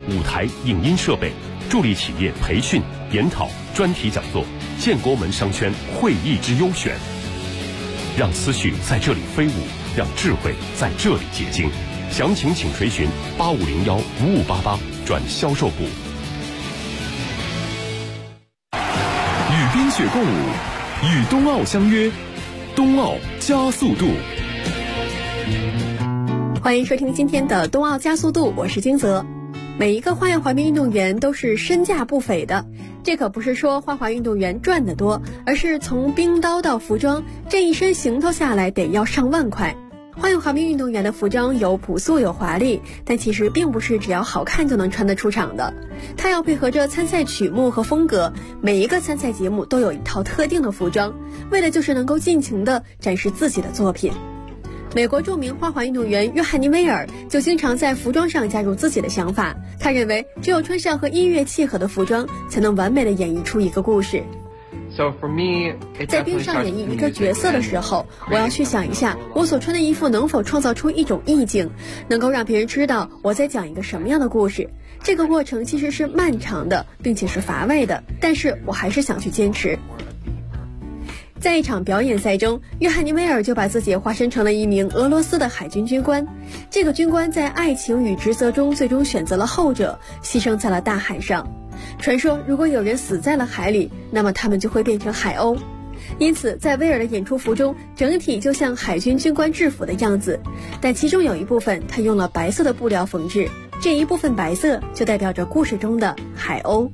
舞台、影音设备，助力企业培训、研讨、专题讲座，建国门商圈会议之优选。让思绪在这里飞舞，让智慧在这里结晶。详情请垂询8501-5588转销售部。 与冰雪共舞，与冬奥相约，冬奥加速度。 欢迎收听今天的冬奥加速度，我是金泽。每一个花样滑冰运动员都是身价不菲的，这可不是说花滑运动员赚得多，而是从冰刀到服装，这一身行头下来得要上万块。花样滑冰运动员的服装有朴素有华丽，但其实并不是只要好看就能穿得出场的，它要配合着参赛曲目和风格，每一个参赛节目都有一套特定的服装，为的就是能够尽情地展示自己的作品。美国著名花滑运动员约翰尼·威尔就经常在服装上加入自己的想法，他认为只有穿上和音乐契合的服装，才能完美地演绎出一个故事。在冰上演绎一个角色的时候，我要去想一下我所穿的衣服能否创造出一种意境，能够让别人知道我在讲一个什么样的故事。这个过程其实是漫长的，并且是乏味的，但是我还是想去坚持。在一场表演赛中，约翰尼·威尔就把自己化身成了一名俄罗斯的海军军官。这个军官在爱情与职责中最终选择了后者，牺牲在了大海上。传说如果有人死在了海里，那么他们就会变成海鸥。因此在威尔的演出服中，整体就像海军军官制服的样子，但其中有一部分他用了白色的布料缝制，这一部分白色就代表着故事中的海鸥。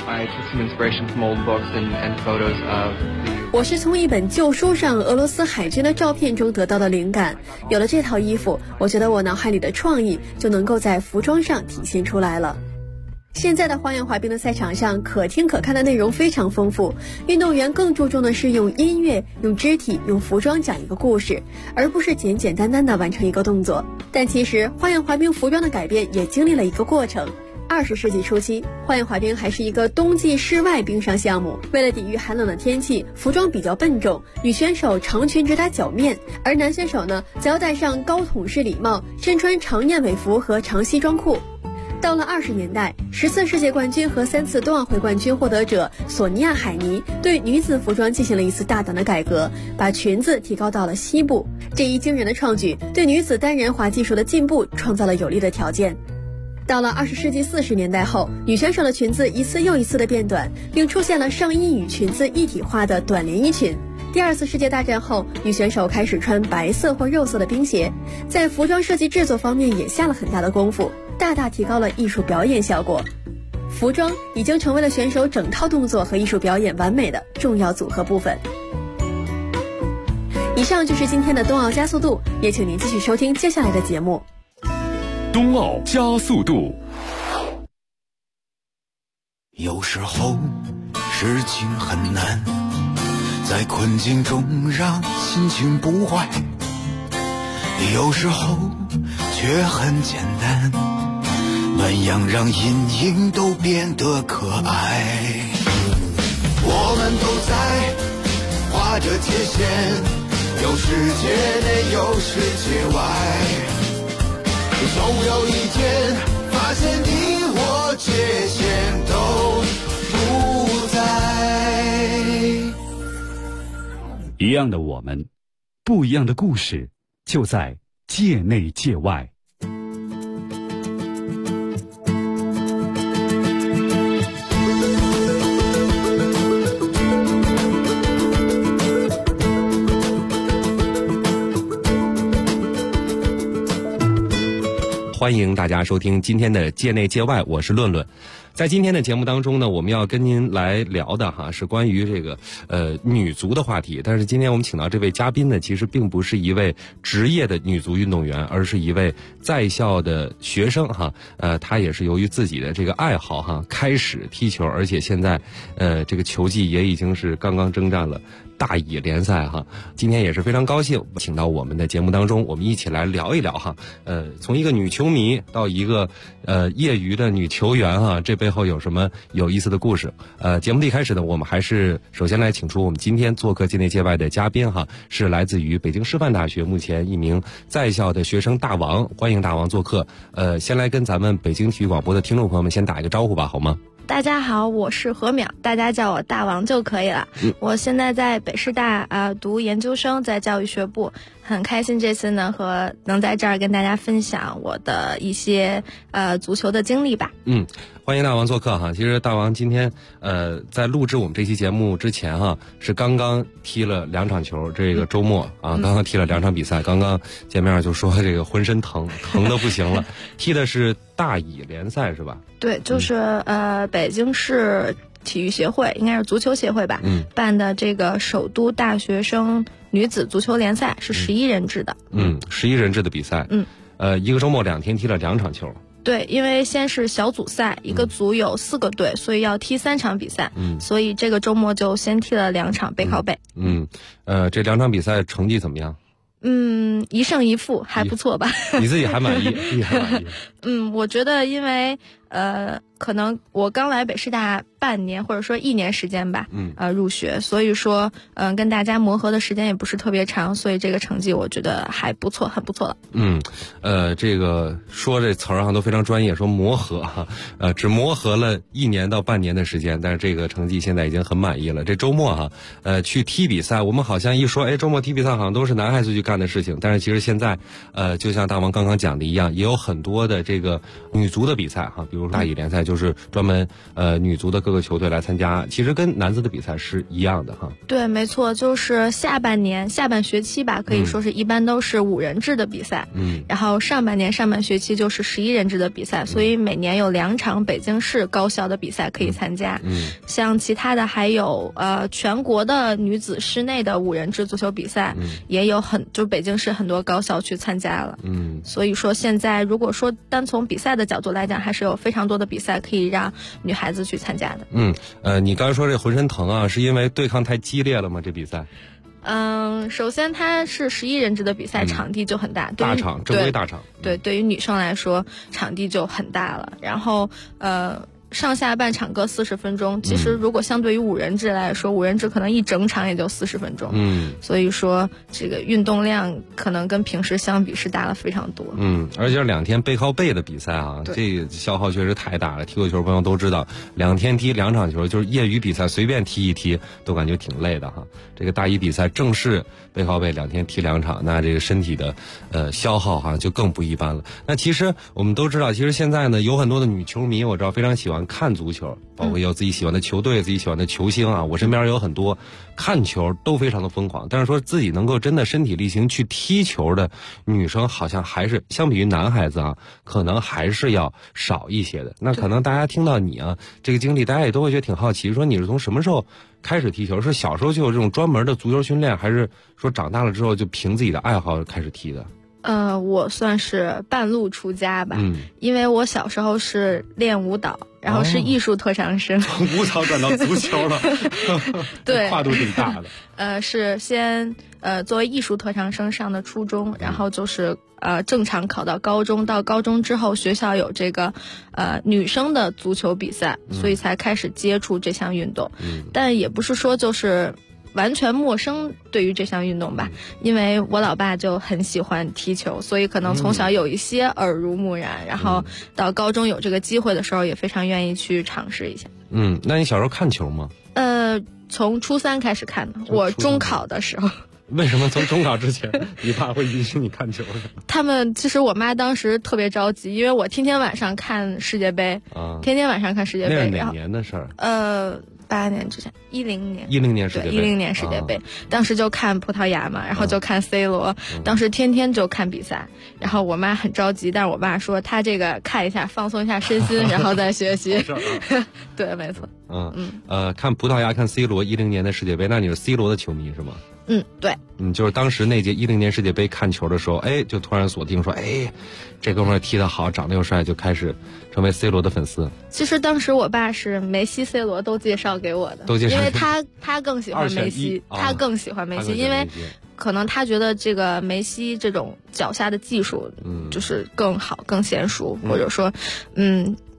我是从一本旧书上俄罗斯海军的照片中得到的灵感，有了这套衣服，我觉得我脑海里的创意就能够在服装上体现出来了。现在的花样滑冰的赛场上，可听可看的内容非常丰富，运动员更注重的是用音乐、用肢体、用服装讲一个故事，而不是简简单单的完成一个动作。但其实花样滑冰服装的改变也经历了一个过程。20世纪初期，花样滑冰还是一个冬季室外冰上项目，为了抵御寒冷的天气，服装比较笨重，女选手长裙直达脚面，而男选手呢则要戴上高筒式礼帽，身穿长燕尾服和长西装裤。到了20年代，10次世界冠军和3次冬奥会冠军获得者索尼娅·海尼对女子服装进行了一次大胆的改革，把裙子提高到了膝部。这一惊人的创举对女子单人滑技术的进步创造了有利的条件。到了20世纪40年代后，女选手的裙子一次又一次的变短，并出现了上衣与裙子一体化的短连衣裙。第2次世界大战后，女选手开始穿白色或肉色的冰鞋，在服装设计制作方面也下了很大的功夫，大大提高了艺术表演效果。服装已经成为了选手整套动作和艺术表演完美的重要组合部分。以上就是今天的冬奥加速度，也请您继续收听接下来的节目。 冬奥加速度。 有时候事情很难，在困境中让心情不坏，有时候却很简单，那样让阴影都变得可爱。我们都在划着界限，有世界内有世界外，总有一天发现你我界限都不在。 一样的我们，不一样的故事，就在界内界外。 欢迎大家收听今天的界内界外，我是论论。在今天的节目当中呢，我们要跟您来聊的是关于这个女足的话题。但是今天我们请到这位嘉宾呢，其实并不是一位职业的女足运动员，而是一位在校的学生他也是由于自己的这个爱好开始踢球，而且现在这个球技也已经是刚刚征战了大乙联赛今天也是非常高兴请到我们的节目当中，我们一起来聊一聊从一个女球迷到一个业余的女球员这辈背后有什么有意思的故事。节目的一开始呢，我们还是首先来请出我们今天做客界内界外的嘉宾哈，是来自于北京师范大学目前一名在校的学生大王，欢迎大王做客。先来跟咱们北京体育广播的听众朋友们先打一个招呼吧，好吗？ 大家好，我是何淼，大家叫我大王就可以了。我现在在北师大读研究生，在教育学部，很开心这次呢能在这儿跟大家分享我的一些足球的经历吧。 欢迎大王做客哈。其实大王今天在录制我们这期节目之前哈，是刚刚踢了2场球，这个周末刚刚踢了2场比赛，刚刚见面就说这个浑身疼得不行了。踢的是大乙联赛是吧？ 对，就是北京市体育协会，应该是足球协会吧，办的这个首都大学生女子足球联赛是11人制的。11 人制的比赛。一个周末2天踢了2场球。 对，因为先是小组赛，一个组有4个队，所以要踢3场比赛。所以这个周末就先踢了2场背靠背。 这2场比赛成绩怎么样 ？1胜1负，还不错吧？ 你自己还满意？自己还满意？ 我觉得因为可能我刚来北师大半年或者说1年时间吧，入学，所以说跟大家磨合的时间也不是特别长，所以这个成绩我觉得还不错，很不错了。 这个说这词儿上都非常专业，说磨合哈，只磨合了1年到半年的时间，但是这个成绩现在已经很满意了。这周末哈，去踢比赛，我们好像一说，周末踢比赛好像都是男孩子去干的事情，但是其实现在就像大王刚刚讲的一样，也有很多的这个女足的比赛哈，比如大乙联赛就是专门女足的各个球队来参加，其实跟男子的比赛是一样的哈。 对，没错，就是下半学期吧，可以说是一般都是5人制的比赛，然后上半学期就是11人制的比赛，所以每年有2场北京市高校的比赛可以参加。像其他的还有全国的女子室内的5人制足球比赛，也有就北京市很多高校去参加了。所以说现在如果说单从比赛的角度来讲，还是有非常多的比赛可以让女孩子去参加的。 你刚才说这浑身疼啊，是因为对抗太激烈了吗？这比赛？ 首先它是11人制的比赛，场地就很大， 大场，正规大场。 对，对于女生来说，场地就很大了。然后上下半场各40分钟，其实如果相对于5人制来说，5人制可能一整场也就40分钟。所以说这个运动量可能跟平时相比是大了非常多。 而且2天背靠背的比赛啊，这个消耗确实太大了。踢过球朋友都知道，2天踢2场球，就是业余比赛随便踢一踢都感觉挺累的哈。这个大一比赛正式背靠背2天踢2场，那这个身体的消耗哈就更不一般了。那其实我们都知道，其实现在呢有很多的女球迷，我知道非常喜欢看足球，包括有自己喜欢的球队、自己喜欢的球星啊。我身边有很多看球都非常的疯狂，但是说自己能够真的身体力行去踢球的女生，好像还是相比于男孩子啊，可能还是要少一些的。那可能大家听到你啊这个经历，大家也都会觉得挺好奇，说你是从什么时候开始踢球？是小时候就有这种专门的足球训练，还是说长大了之后就凭自己的爱好开始踢的？ 我算是半路出家吧，因为我小时候是练舞蹈，然后是艺术特长生， 从舞蹈转到足球了， 对， 跨度挺大的。是先作为艺术特长生上的初中，然后就是正常考到高中，到高中之后学校有这个女生的足球比赛，所以才开始接触这项运动。但也不是说就是完全陌生对于这项运动吧，因为我老爸就很喜欢踢球，所以可能从小有一些耳濡目染，然后到高中有这个机会的时候也非常愿意去尝试一下。 那你小时候看球吗？ 从初3开始看的，我中考的时候。 为什么从中考之前你爸会允许你看球呢？ 其实我妈当时特别着急，因为我天天晚上看世界杯，天天晚上看世界杯。 那是哪年的事儿 ？8年之前，10年。 10年世界杯。 对，10年世界杯，当时就看葡萄牙嘛，然后就看 C 罗，当时天天就看比赛，然后我妈很着急，但是我爸说他这个看一下，放松一下身心，然后再学习。对，没错。 看葡萄牙，看 C 罗10年的世界杯，那你是 C 罗的球迷是吗？ 对。 就是当时那届10年世界杯看球的时候，就突然锁定说，这哥们儿踢得好，长得又帅，就开始成为 C 罗的粉丝。 其实当时我爸是梅西、C 罗都介绍给我的，因为他更喜欢梅西，他更喜欢梅西，因为可能他觉得这个梅西这种脚下的技术，就是更好、更娴熟，或者说，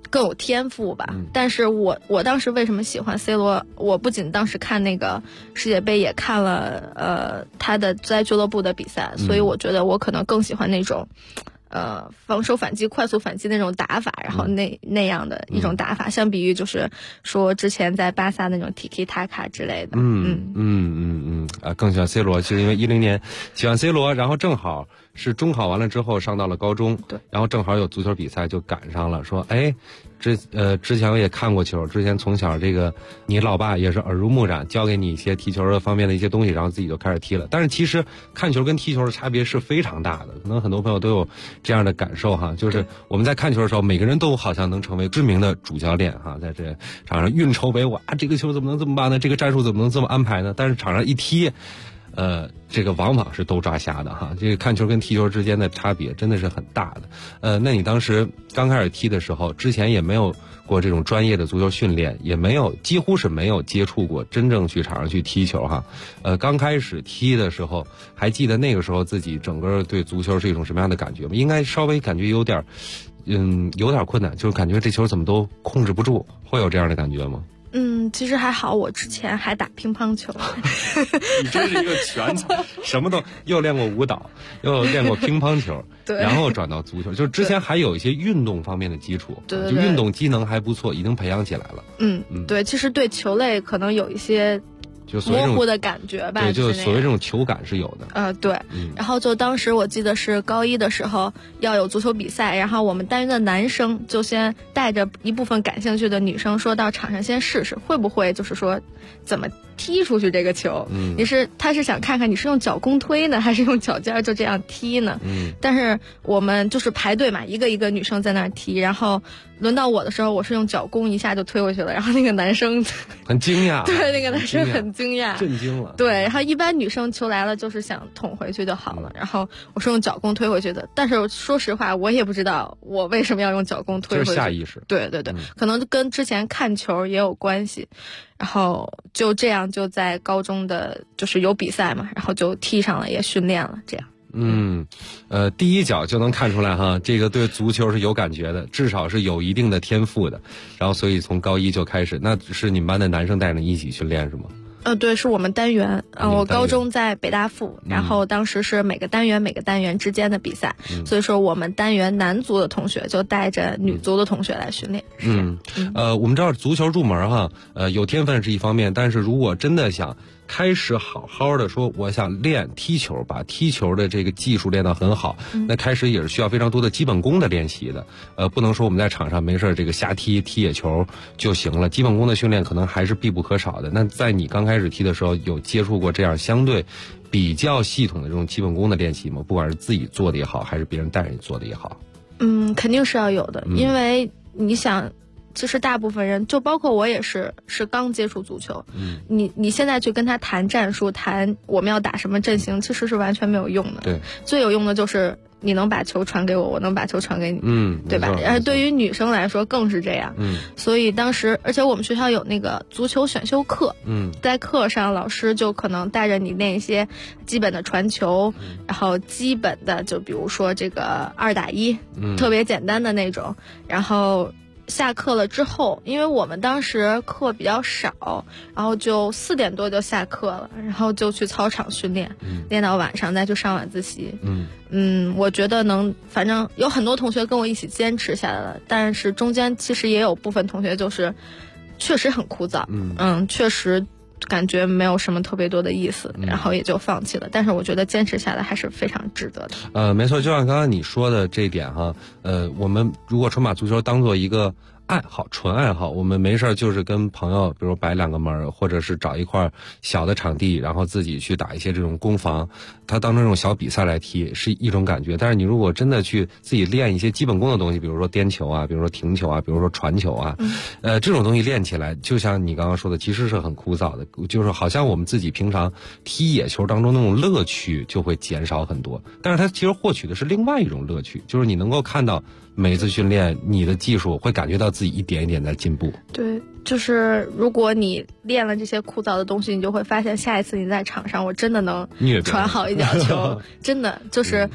更有天赋吧。但是我当时为什么喜欢 C 罗？我不仅当时看那个世界杯，也看了他的在俱乐部的比赛，所以我觉得我可能更喜欢那种。防守反击、快速反击那种打法，然后那样的一种打法，相比于就是说之前在巴萨那种 Tiki Taka 之类的。 更喜欢 C 罗，就是因为10年喜欢 C 罗，然后正好是中考完了之后上到了高中， 对， 然后正好有足球比赛就赶上了，说之前我也看过球，之前从小这个你老爸也是耳濡目染，教给你一些踢球的方面的一些东西，然后自己就开始踢了。但是其实看球跟踢球的差别是非常大的，可能很多朋友都有这样的感受哈，就是我们在看球的时候，每个人都好像能成为知名的主教练哈，在这场上运筹帷幄，这个球怎么能这么办呢？这个战术怎么能这么安排呢？但是场上一踢。这个往往是都抓瞎的哈，这个看球跟踢球之间的差别真的是很大的。那你当时刚开始踢的时候，之前也没有过这种专业的足球训练，也没有几乎是没有接触过真正去场上去踢球哈。刚开始踢的时候，还记得那个时候自己整个对足球是一种什么样的感觉吗？应该稍微感觉有点困难，就是感觉这球怎么都控制不住，会有这样的感觉吗？ 其实还好，我之前还打乒乓球。 你真是一个全才，什么都又练过舞蹈，又练过乒乓球， 对， 然后转到足球，就是之前还有一些运动方面的基础， 对， 就运动机能还不错，已经培养起来了。 对，其实对球类可能有一些。 就模糊的感觉吧， 对，就所谓这种球感是有的。 对。然后就当时我记得是高一的时候要有足球比赛，然后我们单元的男生就先带着一部分感兴趣的女生说到场上先试试，会不会就是说怎么踢出去这个球。他是想看看你是用脚弓推呢，还是用脚尖就这样踢呢。但是我们就是排队嘛，一个一个女生在那儿踢，然后轮到我的时候，我是用脚弓一下就推过去了，然后那个男生很惊讶， 对，那个男生很惊讶， 震惊了。 对，然后一般女生球来了就是想捅回去就好了，然后我是用脚弓推回去的。但是说实话，我也不知道我为什么要用脚弓推回去， 就是下意识。 对，可能跟之前看球也有关系。然后就这样就在高中的就是有比赛嘛，然后就踢上了，也训练了，这样。 第一脚就能看出来哈，这个对足球是有感觉的，至少是有一定的天赋的。然后所以从高一就开始，那是你们班的男生带着你一起训练是吗？ 对，是我们单元。我高中在北大附，然后当时是每个单元之间的比赛，所以说我们单元男足的同学就带着女足的同学来训练。 我们知道足球入门哈，有天分是一方面，但是如果真的想开始好好的说我想练踢球，把踢球的这个技术练到很好，那开始也是需要非常多的基本功的练习的。不能说我们在场上没事这个瞎踢野球就行了，基本功的训练可能还是必不可少的。那在你刚开始踢的时候，有接触过这样相对比较系统的这种基本功的练习吗？不管是自己做的也好，还是别人带着你做的也好。 肯定是要有的，因为你想。其实大部分人，就包括我也是刚接触足球。你现在去跟他谈战术，谈我们要打什么阵型，其实是完全没有用的。 对， 最有用的就是你能把球传给我，我能把球传给你。对吧？而对于女生来说更是这样。所以当时，而且我们学校有那个足球选修课。在课上老师就可能带着你练一些基本的传球，然后基本的就比如说这个2打1，特别简单的那种，然后。下课了之后，因为我们当时课比较少，然后就4点多就下课了，然后就去操场训练，练到晚上再去上晚自习。我觉得反正有很多同学跟我一起坚持下来了，但是中间其实也有部分同学就是确实很枯燥，确实感觉没有什么特别多的意思，然后也就放弃了。但是我觉得坚持下来还是非常值得的。 没错，就像刚刚你说的这一点哈，我们如果纯把足球当做一个爱好，纯爱好，我们没事就是跟朋友，比如摆2个门，或者是找一块小的场地，然后自己去打一些这种攻防，它当成这种小比赛来踢是一种感觉。但是你如果真的去自己练一些基本功的东西，比如说颠球啊，比如说停球啊，比如说传球啊，这种东西练起来，就像你刚刚说的，其实是很枯燥的，就是好像我们自己平常踢野球当中那种乐趣就会减少很多。但是它其实获取的是另外一种乐趣，就是你能够看到每次训练你的技术会感觉到自己一点一点在进步。 对，就是如果你练了这些枯燥的东西，你就会发现下一次你在场上我真的能传好一脚球真的就是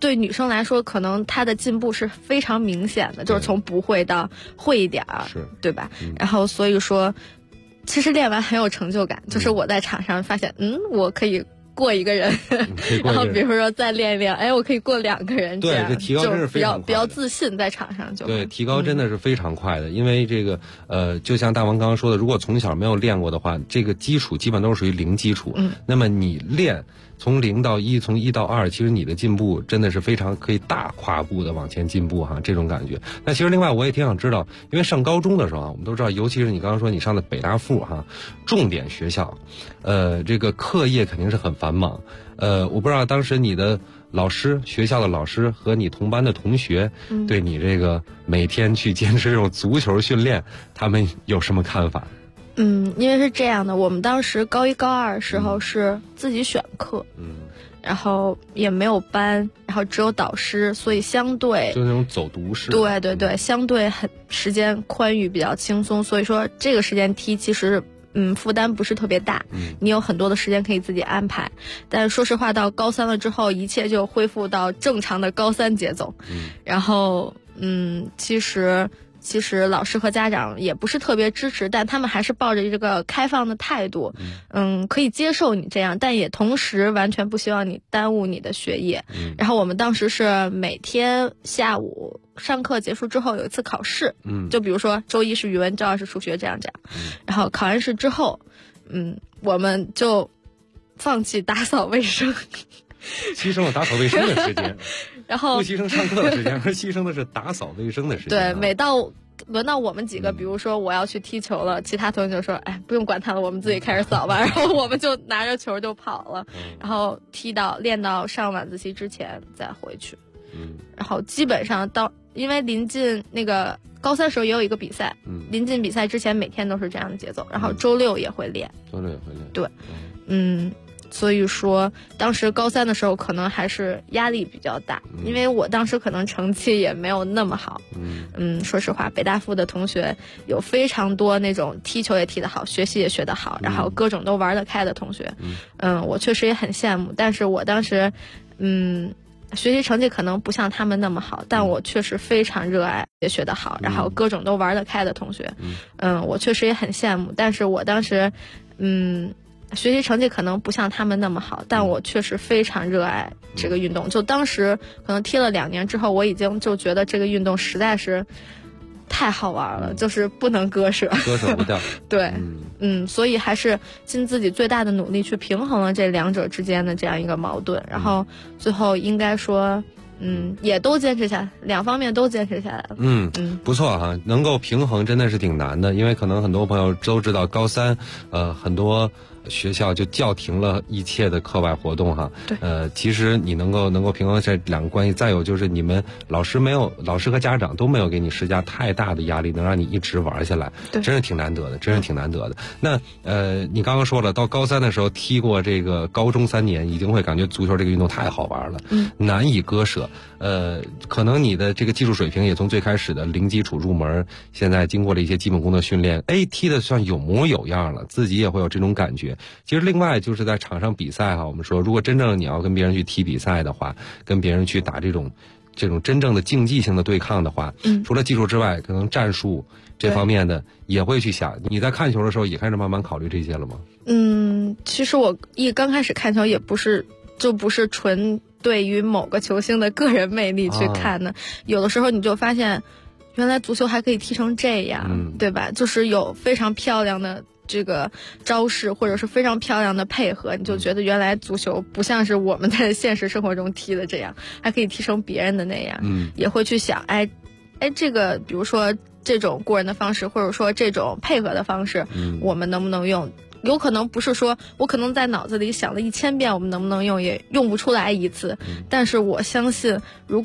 对女生来说，可能她的进步是非常明显的，就是从不会到会一点儿，对吧？然后所以说，其实练完很有成就感，就是我在场上发现，我可以过一个人，然后比如说再练一练，哎，我可以过2个人， 对，这提高真是非常快的， 比较自信在场上就对，提高真的是非常快的，因为这个就像大王刚刚说的，如果从小没有练过的话，这个基础基本都是属于零基础，那么你练从0到1，从1到2，其实你的进步真的是非常可以大跨步的往前进步哈，这种感觉。那其实另外我也挺想知道，因为上高中的时候啊，我们都知道，尤其是你刚刚说你上的北大附哈，重点学校，这个课业肯定是很繁忙。我不知道当时你的老师，学校的老师和你同班的同学，对你这个每天去坚持这种足球训练，他们有什么看法？ 因为是这样的，我们当时高1、高2的时候是自己选课，然后也没有班，然后只有导师，所以相对就那种走读式。 对对对，相对很时间宽裕，比较轻松，所以说这个时间踢其实负担不是特别大，你有很多的时间可以自己安排。但是说实话，到高3了之后，一切就恢复到正常的高3节奏。然后其实老师和家长也不是特别支持，但他们还是抱着这个开放的态度，可以接受你这样，但也同时完全不希望你耽误你的学业。然后我们当时是每天下午上课结束之后有一次考试，就比如说周1是语文，周2是数学，这样。然后考完试之后，我们就放弃打扫卫生， 牺牲了打扫卫生的时间。 然后不牺牲上课的时间，而牺牲的是打扫卫生的时间。 对，每到轮到我们几个，比如说我要去踢球了，其他同学就说：“哎，不用管他了，我们自己开始扫吧。”然后我们就拿着球就跑了，然后练到上晚自习之前再回去。然后基本上因为临近那个高3时候也有一个比赛，临近比赛之前每天都是这样的节奏，然后周6也会练。对，所以说当时高3的时候可能还是压力比较大，因为我当时可能成绩也没有那么好。说实话，北大附的同学有非常多那种踢球也踢得好，学习也学得好，然后各种都玩得开的同学。我确实也很羡慕，但是我当时学习成绩可能不像他们那么好，但我确实非常热爱也学得好，然后各种都玩得开的同学。我确实也很羡慕，但是我当时学习成绩可能不像他们那么好，但我确实非常热爱这个运动。就当时可能踢了2年之后，我已经就觉得这个运动实在是太好玩了，就是不能割舍不掉。 对，所以还是尽自己最大的努力去平衡了这2者之间的这样一个矛盾，然后最后应该说也都坚持下来，2方面都坚持下来了。 不错哈，能够平衡真的是挺难的，因为可能很多朋友都知道高3，很多学校就叫停了一切的课外活动哈。 对。 其实你能够平衡这2个关系，再有就是你们老师和家长都没有给你施加太大的压力，能让你一直玩下来， 对， 真是挺难得的，那你刚刚说了，到高3的时候踢过这个高中3年，已经会感觉足球这个运动太好玩了，难以割舍。可能你的这个技术水平也从最开始的零基础入门，现在经过了一些基本功的训练，踢得算有模有样了，自己也会有这种感觉。其实另外就是在场上比赛哈，我们说如果真正你要跟别人去踢比赛的话，跟别人去打这种真正的竞技性的对抗的话，除了技术之外，可能战术这方面的也会去想。你在看球的时候也开始慢慢考虑这些了吗？ 其实我刚开始看球也不是纯对于某个球星的个人魅力去看的，有的时候你就发现原来足球还可以踢成这样，对吧？就是有非常漂亮的这个招式，或者是非常漂亮的配合，你就觉得原来足球不像是我们在现实生活中踢的这样，还可以踢成别人的那样。也会去想，这个比如说这种过人的方式，或者说这种配合的方式，我们能不能用？有可能不是说我可能在脑子里想了1000遍我们能不能用，也用不出来一次。但是我相信，如果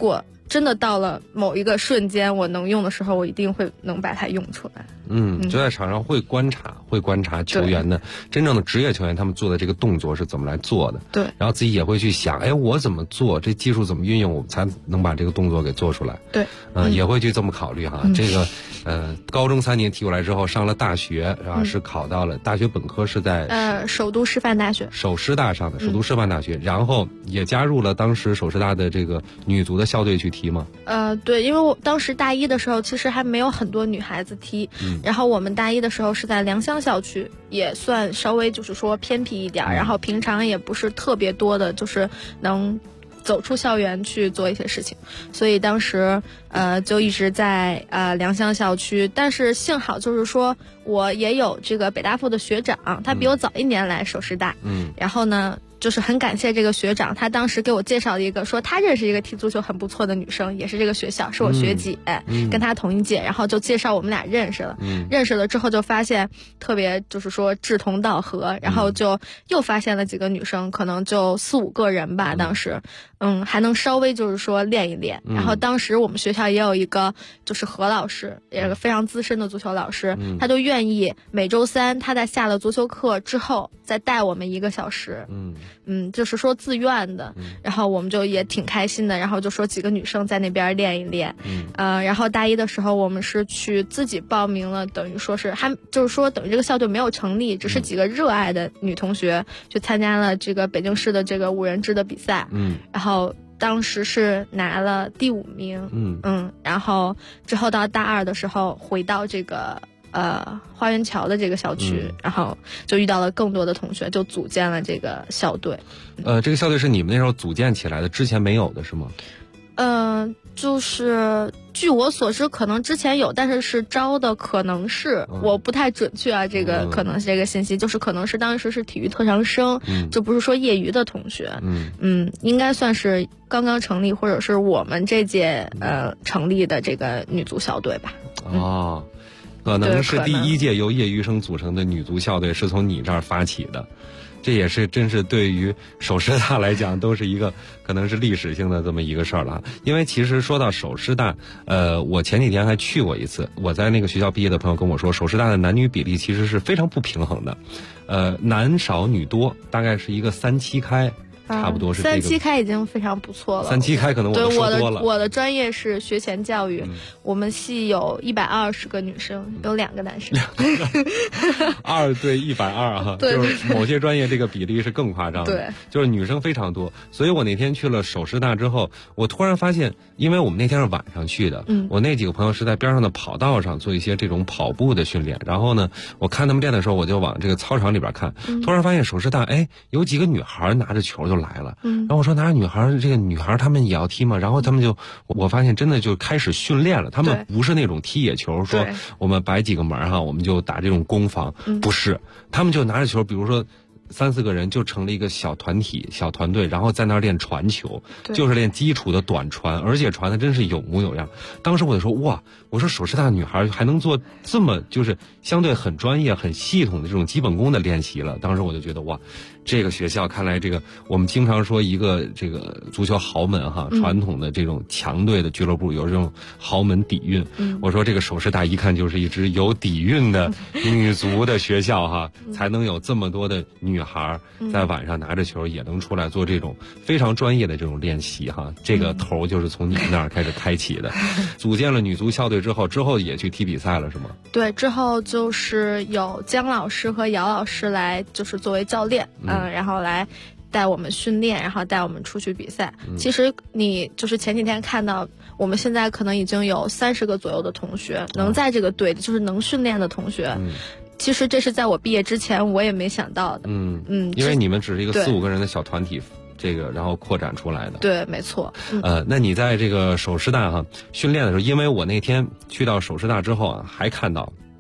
真的到了某一个瞬间我能用的时候，我一定会能把它用出来。 就在场上会观察球员的真正的职业球员他们做的这个动作是怎么来做的。 对， 然后自己也会去想，哎，我怎么做，这技术怎么运用，我才能把这个动作给做出来。 对， 也会去这么考虑哈。这个高中3年踢过来之后，上了大学是考到了大学本科是在首都师范大学， 首师大上的首都师范大学，然后也加入了当时首师大的这个女足的校队去踢吗？ 对，因为我当时大一的时候其实还没有很多女孩子踢，然后我们大一的时候是在良乡校区，也算稍微就是说偏僻一点，然后平常也不是特别多的，就是能走出校园去做一些事情，所以当时就一直在良乡校区。但是幸好就是说我也有这个北大附的学长，他比我早1年来首师大，然后呢就是很感谢这个学长，他当时给我介绍了一个，说他认识一个踢足球很不错的女生，也是这个学校，是我学姐，跟他同一届，然后就介绍我们俩认识了。认识了之后就发现特别就是说志同道合，然后就又发现了几个女生，可能就4、5个人吧，当时还能稍微就是说练一练。然后当时我们学校也有一个就是何老师，也是个非常资深的足球老师，他就愿意每周3他在下了足球课之后再带我们1个小时。就是说自愿的，然后我们就也挺开心的，然后就说几个女生在那边练一练。然后大一的时候我们是去自己报名了，等于说是就是说等于这个校队没有成立，只是几个热爱的女同学去参加了这个北京市的这个5人制的比赛。然后当时是拿了第5名。然后之后到大2的时候回到这个花园桥的这个校区，然后就遇到了更多的同学，就组建了这个校队。 这个校队是你们那时候组建起来的，之前没有的是吗？ 就是据我所知，可能之前有，但是是招的，可能是我不太准确啊。这个可能是这个信息，就是可能是当时是体育特长生，就不是说业余的同学。应该算是刚刚成立，或者是我们这届成立的这个女足校队吧。 可能是第1届由业余生组成的女足校队是从你这儿发起的，这也是真是对于首师大来讲都是一个可能是历史性的这么一个事儿了。因为其实说到首师大，我前几天还去过一次，我在那个学校毕业的朋友跟我说，首师大的男女比例其实是非常不平衡的，男少女多，大概是一个3七开。差不多是这个 3七开已经非常不错了。 3七开可能我都说多了。 我的专业是学前教育，我们系有120个女生，有2个男生。 2对120哈，就是某些专业这个比例是更夸张的。 对， 就是女生非常多。所以我那天去了首师大之后，我突然发现，因为我们那天是晚上去的，我那几个朋友是在边上的跑道上做一些这种跑步的训练。然后呢，我看他们练的时候，我就往这个操场里边看，突然发现首师大，有几个女孩拿着球就来了。然后我说拿着女孩，这个女孩她们也要踢吗？然后他们就，我发现真的就开始训练了。他们不是那种踢野球，说我们摆几个门哈，我们就打这种攻防，不是，他们就拿着球，比如说3、4个人就成了一个小团体、小团队，然后在那儿练传球，就是练基础的短传，而且传的真是有模有样。当时我就说哇，我说首师大女孩还能做这么就是相对很专业、很系统的这种基本功的练习了。当时我就觉得哇，这个学校看来这个我们经常说一个这个足球豪门哈，传统的这种强队的俱乐部有这种豪门底蕴。我说这个首师大一看就是一支有底蕴的女足的学校哈，才能有这么多的女孩在晚上拿着球也能出来做这种非常专业的这种练习哈。这个头就是从你们那儿开始开启的。组建了女足校队之后也去踢比赛了是吗？ 对，之后就是有姜老师和姚老师来就是作为教练，然后来带我们训练，然后带我们出去比赛。其实你就是前几天看到我们现在可能已经有30个左右的同学能在这个队，就是能训练的同学。其实这是在我毕业之前我也没想到的。 因为你们只是一个4、5个人的小团体，这个然后扩展出来的。 对，没错。 那你在这个首师大哈训练的时候，因为我那天去到首师大之后啊，还看到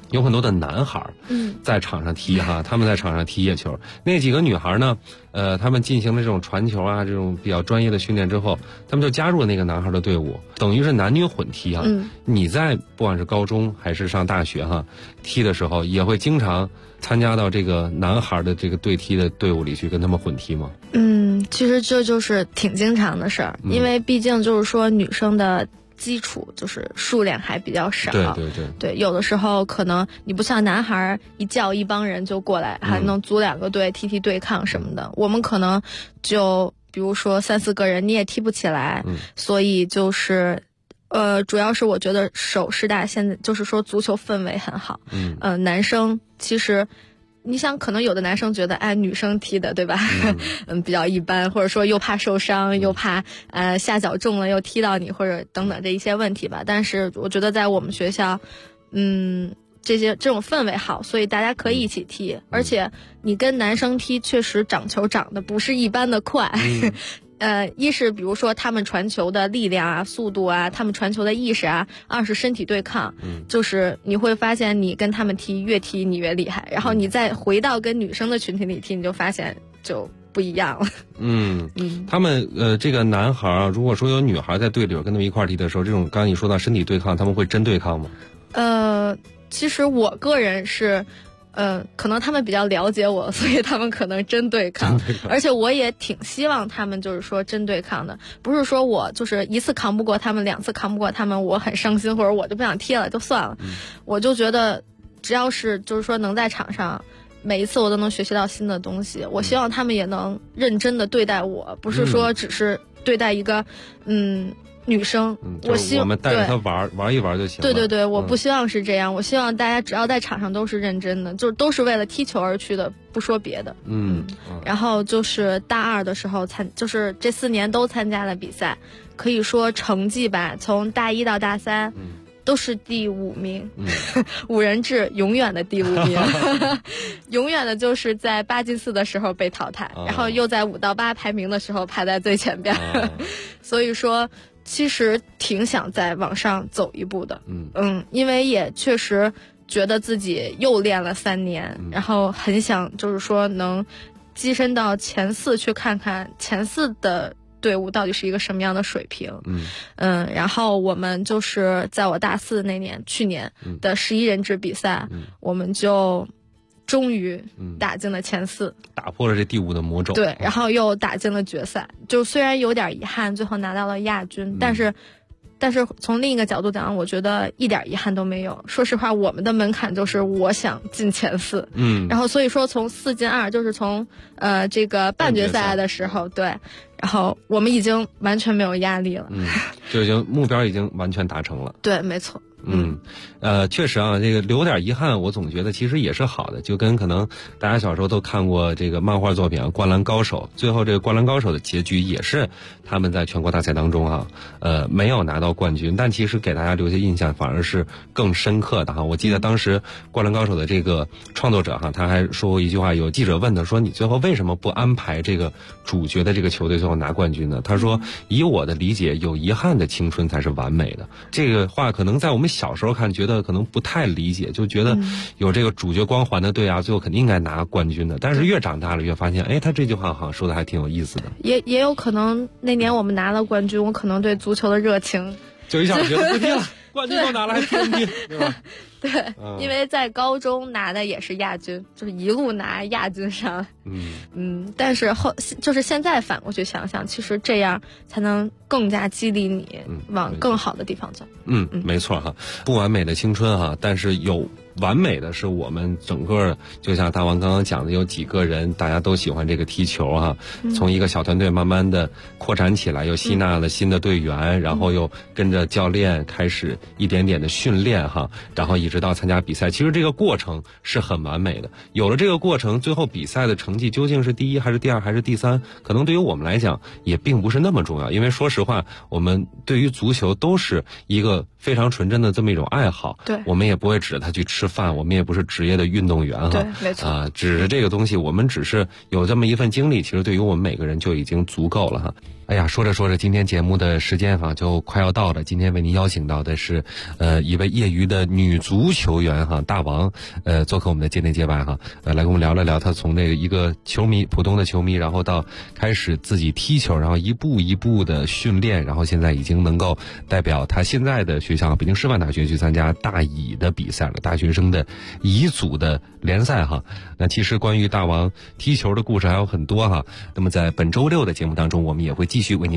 有很多的男孩在场上踢哈，他们在场上踢野球。那几个女孩呢，他们进行了这种传球啊，这种比较专业的训练之后，他们就加入了那个男孩的队伍，等于是男女混踢啊。你在不管是高中还是上大学哈，踢的时候也会经常参加到这个男孩的这个队踢的队伍里去跟他们混踢吗？ 其实这就是挺经常的事儿，因为毕竟就是说女生的基础就是数量还比较少，对，有的时候可能你不像男孩一叫一帮人就过来，还能组2个队踢对抗什么的，我们可能就比如说3、4个人你也踢不起来，所以就是主要是我觉得首师大现在就是说足球氛围很好，男生其实你想可能有的男生觉得女生踢的对吧，比较一般，或者说又怕受伤，又怕下脚重了又踢到你，或者等等这一些问题吧。但是我觉得在我们学校这种氛围好，所以大家可以一起踢，而且你跟男生踢确实长球长得不是一般的快，一是比如说他们传球的力量啊、速度啊，他们传球的意识啊；二是身体对抗，就是你会发现你跟他们踢越踢你越厉害，然后你再回到跟女生的群体里踢，你就发现就不一样了。 他们这个男孩啊，如果说有女孩在队里边跟他们一块踢的时候，这种刚才你说到身体对抗，他们会真对抗吗？ 其实我个人是。可能他们比较了解我，所以他们可能真对抗，而且我也挺希望他们就是说真对抗的，不是说我就是1次扛不过他们，2次扛不过他们，我很伤心，或者我就不想踢了就算了。我就觉得只要是就是说能在场上，每一次我都能学习到新的东西，我希望他们也能认真的对待我，不是说只是对待一个女生， 我们带着她玩一玩就行了。 对，我不希望是这样，我希望大家只要在场上都是认真的，就都是为了踢球而去的，不说别的。然后就是大2的时候就是这4年都参加了比赛，可以说成绩吧，从大1到大3。都是第5名，5人制永远的第5名，永远的就是在8进4的时候被淘汰，然后又在5到8排名的时候排在最前边，所以说其实挺想再往上走一步的，因为也确实觉得自己又练了3年，然后很想就是说能跻身到前4去看看前4的队伍到底是一个什么样的水平。然后我们就是在我大4那年，去年的11人制比赛，我们就终于打进了前4， 打破了这第5的魔咒。 对，然后又打进了决赛，就虽然有点遗憾，最后拿到了亚军，但是从另一个角度讲，我觉得一点遗憾都没有。说实话，我们的门槛就是我想进前4，然后所以说从4进2，就是从这个半决赛的时候，对，然后我们已经完全没有压力了， 就已经目标已经完全达成了。 对，没错。 确实啊，这个留点遗憾，我总觉得其实也是好的，就跟可能大家小时候都看过这个漫画作品《灌篮高手》，最后这个《灌篮高手》的结局也是他们在全国大赛当中没有拿到冠军，但其实给大家留下印象反而是更深刻的我记得当时《灌篮高手》的这个创作者他还说过一句话，有记者问他说：“你最后为什么不安排这个主角的这个球队最后拿冠军呢？”他说：“以我的理解，有遗憾的青春才是完美的。”这个话可能在我们小时候看觉得可能不太理解，就觉得有这个主角光环的队最后肯定应该拿冠军的。但是越长大了越发现，他这句话好像说的还挺有意思的。 也有可能那年我们拿了冠军，我可能对足球的热情就一下觉得不踢了，冠军都拿了还踢不踢，对吧？ 对，因为在高中拿的也是亚军，就是一路拿亚军上。但是就是现在反过去想想，其实这样才能更加激励你往更好的地方走。 没错不完美的青春但是有完美的是我们整个，就像大王刚刚讲的，有几个人大家都喜欢这个踢球从一个小团队慢慢的扩展起来，又吸纳了新的队员，然后又跟着教练开始一点点的训练然后一直到参加比赛。其实这个过程是很完美的，有了这个过程，最后比赛的成绩究竟是第1还是第2还是第3，可能对于我们来讲也并不是那么重要，因为说实话，我们对于足球都是一个非常纯真的这么一种爱好。 对， 我们也不会指着他去吃饭，我们也不是职业的运动员哈。 对，没错。 指着这个东西，我们只是有这么一份经历，其实对于我们每个人就已经足够了哈。哎呀，说着说着，今天节目的时间就快要到了。今天为您邀请到的是，一位业余的女足球员大王，做客我们的界内界外来跟我们聊了聊他从这个一个球迷，普通的球迷，然后到开始自己踢球，然后一步一步的训练，然后现在已经能够代表他现在的学校北京师范大学去参加大乙的比赛了，大学生的乙组的联赛那其实关于大王踢球的故事还有很多那么在本周六的节目当中，我们也会继续为您